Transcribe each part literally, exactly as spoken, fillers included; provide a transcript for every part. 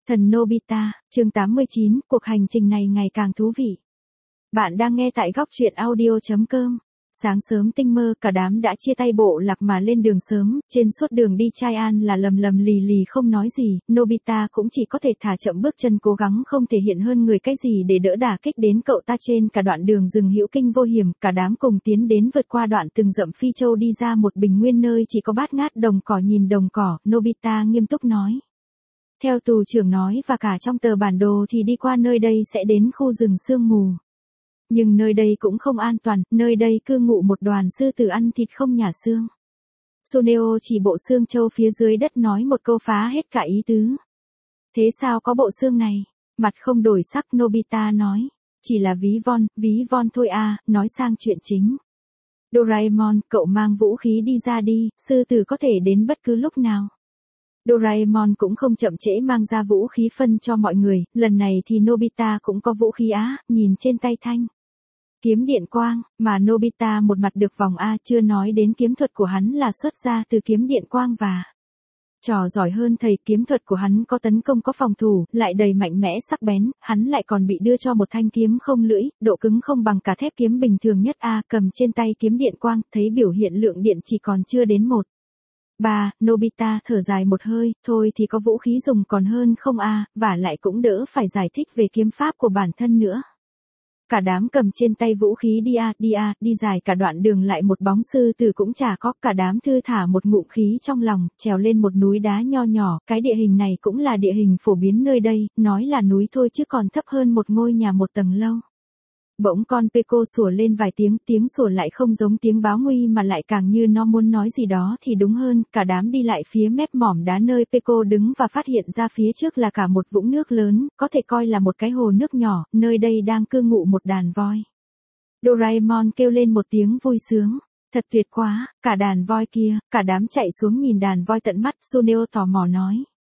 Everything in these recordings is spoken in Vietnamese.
Thần Nobita, chương tám mươi chín, cuộc hành trình này ngày càng thú vị. Bạn đang nghe tại góc truyện audio chấm com. Sáng sớm tinh mơ, cả đám đã chia tay bộ lạc mà lên đường sớm, trên suốt đường đi Chaiyan là lầm lầm lì lì không nói gì, Nobita cũng chỉ có thể thả chậm bước chân cố gắng không thể hiện hơn người cái gì để đỡ đả kích đến cậu ta trên cả đoạn đường rừng hữu kinh vô hiểm, cả đám cùng tiến đến vượt qua đoạn từng rậm phi châu đi ra một bình nguyên nơi chỉ có bát ngát đồng cỏ nhìn đồng cỏ, Nobita nghiêm túc nói. Theo tù trưởng nói và cả trong tờ bản đồ thì đi qua nơi đây sẽ đến khu rừng sương mù. Nhưng nơi đây cũng không an toàn, nơi đây cư ngụ một đoàn sư tử ăn thịt không nhả xương. Suneo chỉ bộ xương châu phía dưới đất nói một câu phá hết cả ý tứ. Thế sao có bộ xương này? Mặt không đổi sắc Nobita nói. Chỉ là ví von, ví von thôi à, nói sang chuyện chính. Doraemon, cậu mang vũ khí đi ra đi, sư tử có thể đến bất cứ lúc nào. Doraemon cũng không chậm trễ mang ra vũ khí phân cho mọi người, lần này thì Nobita cũng có vũ khí á, nhìn trên tay Thanh. Kiếm điện quang, mà Nobita một mặt được vòng A chưa nói đến kiếm thuật của hắn là xuất ra từ kiếm điện quang và trò giỏi hơn thầy, kiếm thuật của hắn có tấn công có phòng thủ, lại đầy mạnh mẽ sắc bén, hắn lại còn bị đưa cho một thanh kiếm không lưỡi, độ cứng không bằng cả thép kiếm bình thường nhất A, cầm trên tay kiếm điện quang, thấy biểu hiện lượng điện chỉ còn chưa đến một. Ba, Nobita thở dài một hơi, thôi thì có vũ khí dùng còn hơn không a, và lại cũng đỡ phải giải thích về kiếm pháp của bản thân nữa. Cả đám cầm trên tay vũ khí đi a, đi a, đi dài cả đoạn đường lại một bóng sư tử cũng chả có, cả đám thư thả một ngụm khí trong lòng, trèo lên một núi đá nho nhỏ, cái địa hình này cũng là địa hình phổ biến nơi đây, nói là núi thôi chứ còn thấp hơn một ngôi nhà một tầng lâu. Bỗng con Peko sủa lên vài tiếng, tiếng sủa lại không giống tiếng báo nguy mà lại càng như nó muốn nói gì đó thì đúng hơn, cả đám đi lại phía mép mỏm đá nơi Peko đứng và phát hiện ra phía trước là cả một vũng nước lớn, có thể coi là một cái hồ nước nhỏ, nơi đây đang cư ngụ một đàn voi. Doraemon kêu lên một tiếng vui sướng, thật tuyệt quá, cả đàn voi kia, cả đám chạy xuống nhìn đàn voi tận mắt, Suneo tò mò nói.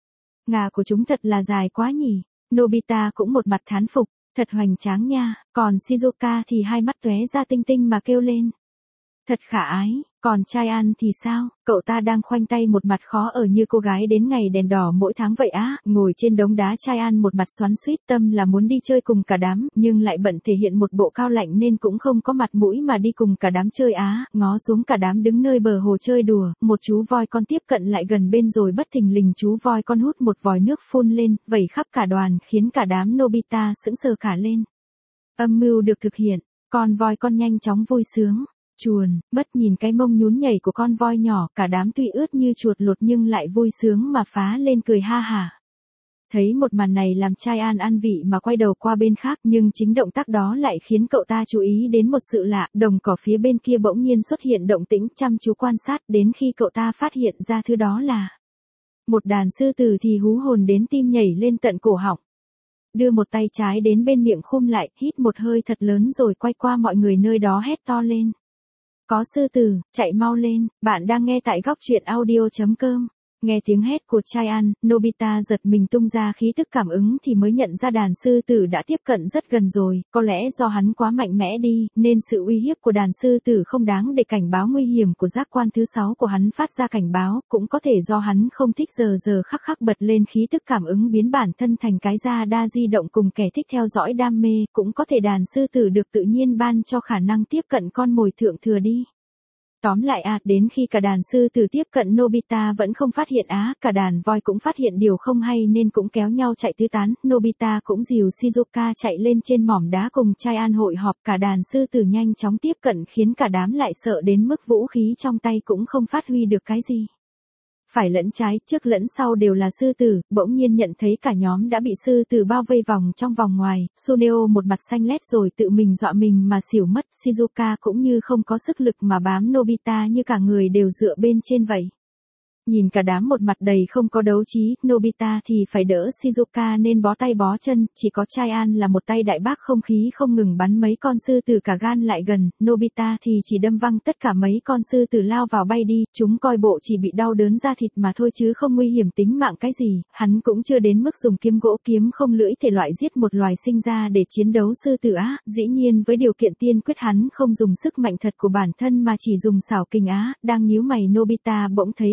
Ngà của chúng thật là dài quá nhỉ, Nobita cũng một mặt thán phục. Thật hoành tráng nha, còn Shizuka thì hai mắt tóe ra tinh tinh mà kêu lên. Thật khả ái, còn Chaiyan thì sao, cậu ta đang khoanh tay một mặt khó ở như cô gái đến ngày đèn đỏ mỗi tháng vậy á, ngồi trên đống đá Chaiyan một mặt xoắn xuýt tâm là muốn đi chơi cùng cả đám, nhưng lại bận thể hiện một bộ cao lạnh nên cũng không có mặt mũi mà đi cùng cả đám chơi á, ngó xuống cả đám đứng nơi bờ hồ chơi đùa, một chú voi con tiếp cận lại gần bên rồi bất thình lình chú voi con hút một vòi nước phun lên, vẩy khắp cả đoàn khiến cả đám Nobita sững sờ cả lên. Âm mưu được thực hiện, con voi con nhanh chóng vui sướng. Chuồn, bất nhìn cái mông nhún nhảy của con voi nhỏ, cả đám tuy ướt như chuột lột nhưng lại vui sướng mà phá lên cười ha hả. Thấy một màn này làm Chaiyan ăn vị mà quay đầu qua bên khác, nhưng chính động tác đó lại khiến cậu ta chú ý đến một sự lạ, đồng cỏ phía bên kia bỗng nhiên xuất hiện động tĩnh, chăm chú quan sát đến khi cậu ta phát hiện ra thứ đó là một đàn sư tử thì hú hồn đến tim nhảy lên tận cổ họng. Đưa một tay trái đến bên miệng khum lại, hít một hơi thật lớn rồi quay qua mọi người nơi đó hét to lên. Có sư tử, chạy mau lên, bạn đang nghe tại góc truyện audio chấm com. Nghe tiếng hét của Chaiyan, Nobita giật mình tung ra khí tức cảm ứng thì mới nhận ra đàn sư tử đã tiếp cận rất gần rồi, có lẽ do hắn quá mạnh mẽ đi, nên sự uy hiếp của đàn sư tử không đáng để cảnh báo nguy hiểm của giác quan thứ sáu của hắn phát ra cảnh báo, cũng có thể do hắn không thích giờ giờ khắc khắc bật lên khí tức cảm ứng biến bản thân thành cái da đa di động cùng kẻ thích theo dõi đam mê, cũng có thể đàn sư tử được tự nhiên ban cho khả năng tiếp cận con mồi thượng thừa đi. Tóm lại à, đến khi cả đàn sư tử tiếp cận Nobita vẫn không phát hiện á, cả đàn voi cũng phát hiện điều không hay nên cũng kéo nhau chạy tứ tán, Nobita cũng dìu Shizuka chạy lên trên mỏm đá cùng Chaiyan hội họp, cả đàn sư tử nhanh chóng tiếp cận khiến cả đám lại sợ đến mức vũ khí trong tay cũng không phát huy được cái gì. Phải lẫn trái, trước lẫn sau đều là sư tử, bỗng nhiên nhận thấy cả nhóm đã bị sư tử bao vây vòng trong vòng ngoài, Suneo một mặt xanh lét rồi tự mình dọa mình mà xỉu mất, Shizuka cũng như không có sức lực mà bám Nobita như cả người đều dựa bên trên vậy. Nhìn cả đám một mặt đầy không có đấu trí, Nobita thì phải đỡ Shizuka nên bó tay bó chân, chỉ có Chaiyan là một tay đại bác không khí không ngừng bắn mấy con sư tử cả gan lại gần, Nobita thì chỉ đâm văng tất cả mấy con sư tử lao vào bay đi, chúng coi bộ chỉ bị đau đớn da thịt mà thôi chứ không nguy hiểm tính mạng cái gì, hắn cũng chưa đến mức dùng kiếm gỗ kiếm không lưỡi thể loại giết một loài sinh ra để chiến đấu sư tử á, dĩ nhiên với điều kiện tiên quyết hắn không dùng sức mạnh thật của bản thân mà chỉ dùng xảo kình á, đang nhíu mày Nobita bỗng thấy con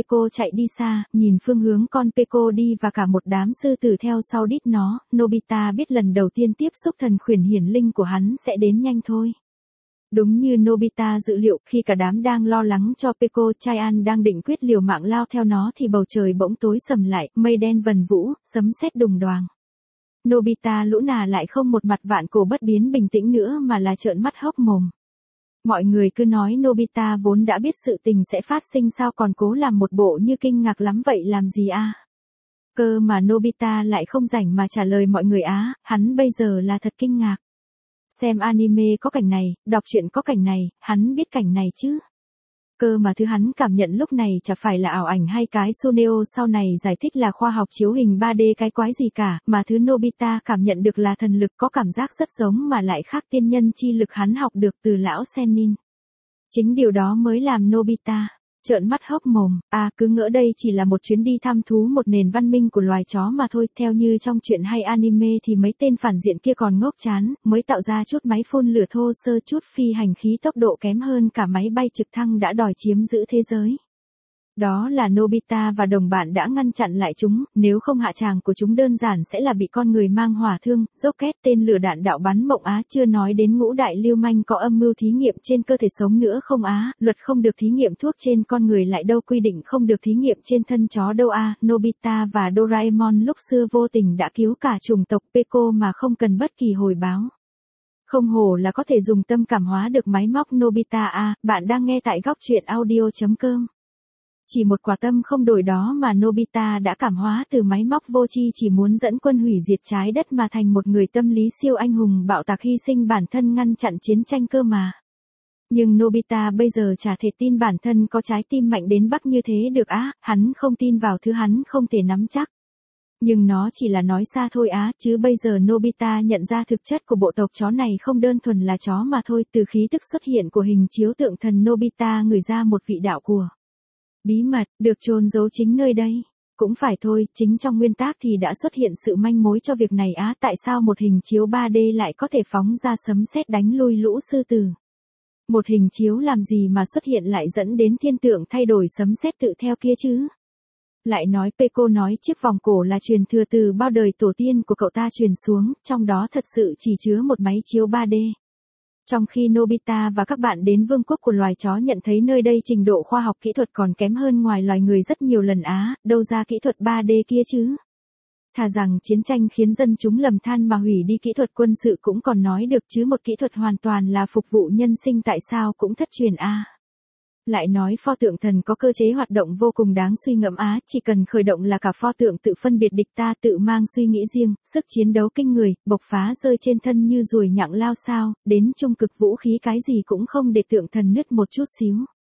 Peko chạy đi xa, nhìn phương hướng con Peko đi và cả một đám sư tử theo sau đít nó, Nobita biết lần đầu tiên tiếp xúc thần khuyển hiển linh của hắn sẽ đến nhanh thôi. Đúng như Nobita dự liệu, khi cả đám đang lo lắng cho Peko, Chaiyan đang định quyết liều mạng lao theo nó thì bầu trời bỗng tối sầm lại, mây đen vần vũ, sấm sét đùng đoàng. Nobita lũ nà lại không một mặt vạn cổ bất biến bình tĩnh nữa mà là trợn mắt hốc mồm. Mọi người cứ nói Nobita vốn đã biết sự tình sẽ phát sinh sao còn cố làm một bộ như kinh ngạc lắm vậy làm gì a? Cơ mà Nobita lại không rảnh mà trả lời mọi người á, hắn bây giờ là thật kinh ngạc. Xem anime có cảnh này, đọc truyện có cảnh này, hắn biết cảnh này chứ. Cơ mà thứ hắn cảm nhận lúc này chả phải là ảo ảnh hay cái Suneo sau này giải thích là khoa học chiếu hình ba D cái quái gì cả, mà thứ Nobita cảm nhận được là thần lực có cảm giác rất giống mà lại khác tiên nhân chi lực hắn học được từ lão Sennin. Chính điều đó mới làm Nobita trợn mắt hốc mồm, à cứ ngỡ đây chỉ là một chuyến đi thăm thú một nền văn minh của loài chó mà thôi, theo như trong truyện hay anime thì mấy tên phản diện kia còn ngốc chán, mới tạo ra chút máy phun lửa thô sơ chút phi hành khí tốc độ kém hơn cả máy bay trực thăng đã đòi chiếm giữ thế giới. Đó là Nobita và đồng bạn đã ngăn chặn lại chúng, nếu không hạ tràng của chúng đơn giản sẽ là bị con người mang hỏa thương, rocket tên lửa đạn đạo bắn mộng á, chưa nói đến ngũ đại lưu manh có âm mưu thí nghiệm trên cơ thể sống nữa không á, luật không được thí nghiệm thuốc trên con người lại đâu quy định không được thí nghiệm trên thân chó đâu a. Nobita và Doraemon lúc xưa vô tình đã cứu cả chủng tộc Peko mà không cần bất kỳ hồi báo. Không hổ là có thể dùng tâm cảm hóa được máy móc Nobita a. Bạn đang nghe tại góc truyện audio chấm com. Chỉ một quả tâm không đổi đó mà Nobita đã cảm hóa từ máy móc vô tri chỉ muốn dẫn quân hủy diệt trái đất mà thành một người tâm lý siêu anh hùng bạo tạc hy sinh bản thân ngăn chặn chiến tranh cơ mà. Nhưng Nobita bây giờ chả thể tin bản thân có trái tim mạnh đến bắc như thế được á, hắn không tin vào thứ hắn không thể nắm chắc. Nhưng nó chỉ là nói xa thôi á, chứ bây giờ Nobita nhận ra thực chất của bộ tộc chó này không đơn thuần là chó mà thôi, từ khí tức xuất hiện của hình chiếu tượng thần Nobita ngửi ra một vị đạo của bí mật, được chôn giấu chính nơi đây. Cũng phải thôi, chính trong nguyên tác thì đã xuất hiện sự manh mối cho việc này á, tại sao một hình chiếu ba D lại có thể phóng ra sấm sét đánh lui lũ sư tử. Một hình chiếu làm gì mà xuất hiện lại dẫn đến thiên tượng thay đổi sấm sét tự theo kia chứ. Lại nói Peko nói chiếc vòng cổ là truyền thừa từ bao đời tổ tiên của cậu ta truyền xuống, trong đó thật sự chỉ chứa một máy chiếu ba D. Trong khi Nobita và các bạn đến vương quốc của loài chó nhận thấy nơi đây trình độ khoa học kỹ thuật còn kém hơn ngoài loài người rất nhiều lần á, đâu ra kỹ thuật ba D kia chứ. Thà rằng chiến tranh khiến dân chúng lầm than mà hủy đi kỹ thuật quân sự cũng còn nói được chứ một kỹ thuật hoàn toàn là phục vụ nhân sinh tại sao cũng thất truyền a. Lại nói pho tượng thần có cơ chế hoạt động vô cùng đáng suy ngẫm á, chỉ cần khởi động là cả pho tượng tự phân biệt địch ta, tự mang suy nghĩ riêng, sức chiến đấu kinh người, bộc phá rơi trên thân như ruồi nhặng lao sao, đến trung cực vũ khí cái gì cũng không để tượng thần nứt một chút xíu.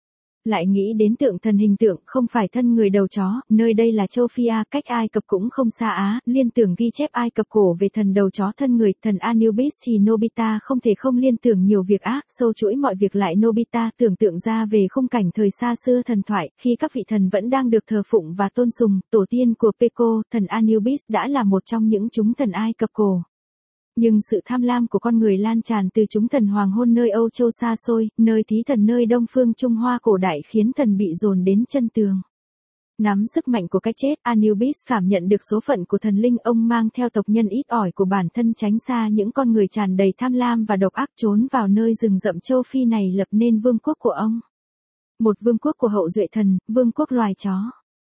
Lại nghĩ đến tượng thần hình tượng không phải thân người đầu chó, nơi đây là châu Phi A, cách Ai Cập cũng không xa á, liên tưởng ghi chép Ai Cập cổ về thần đầu chó thân người, thần Anubis thì Nobita không thể không liên tưởng nhiều việc á, sâu chuỗi mọi việc lại Nobita tưởng tượng ra về khung cảnh thời xa xưa thần thoại, khi các vị thần vẫn đang được thờ phụng và tôn sùng, tổ tiên của Peko, thần Anubis đã là một trong những chúng thần Ai Cập cổ. Nhưng sự tham lam của con người lan tràn từ chúng thần hoàng hôn nơi Âu Châu xa xôi, nơi thí thần nơi Đông phương Trung Hoa cổ đại khiến thần bị dồn đến chân tường. Nắm sức mạnh của cái chết, Anubis cảm nhận được số phận của thần linh, ông mang theo tộc nhân ít ỏi của bản thân tránh xa những con người tràn đầy tham lam và độc ác trốn vào nơi rừng rậm châu Phi này lập nên vương quốc của ông. Một vương quốc của hậu duệ thần, vương quốc loài chó.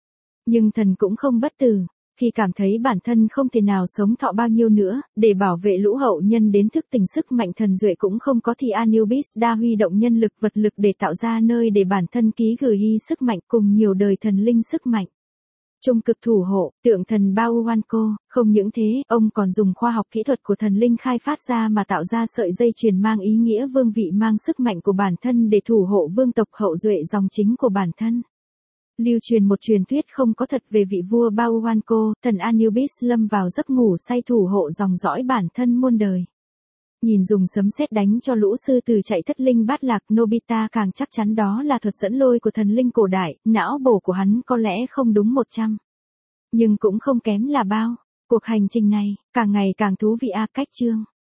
Nhưng thần cũng không bất tử. Khi cảm thấy bản thân không thể nào sống thọ bao nhiêu nữa, để bảo vệ lũ hậu nhân đến thức tỉnh sức mạnh thần duệ cũng không có thì Anubis đa huy động nhân lực vật lực để tạo ra nơi để bản thân ký gửi hy sức mạnh cùng nhiều đời thần linh sức mạnh. Trung cực thủ hộ, tượng thần Bauwanko, không những thế, ông còn dùng khoa học kỹ thuật của thần linh khai phát ra mà tạo ra sợi dây chuyền mang ý nghĩa vương vị mang sức mạnh của bản thân để thủ hộ vương tộc hậu duệ dòng chính của bản thân. Lưu truyền một truyền thuyết không có thật về vị vua Bauwanko, thần Anubis lâm vào giấc ngủ say thủ hộ dòng dõi bản thân muôn đời. Nhìn dùng sấm sét đánh cho lũ sư tử chạy thất linh bát lạc, Nobita càng chắc chắn đó là thuật dẫn lôi của thần linh cổ đại, não bổ của hắn có lẽ không đúng một trăm. Nhưng cũng không kém là bao. Cuộc hành trình này, càng ngày càng thú vị a. Cách chương.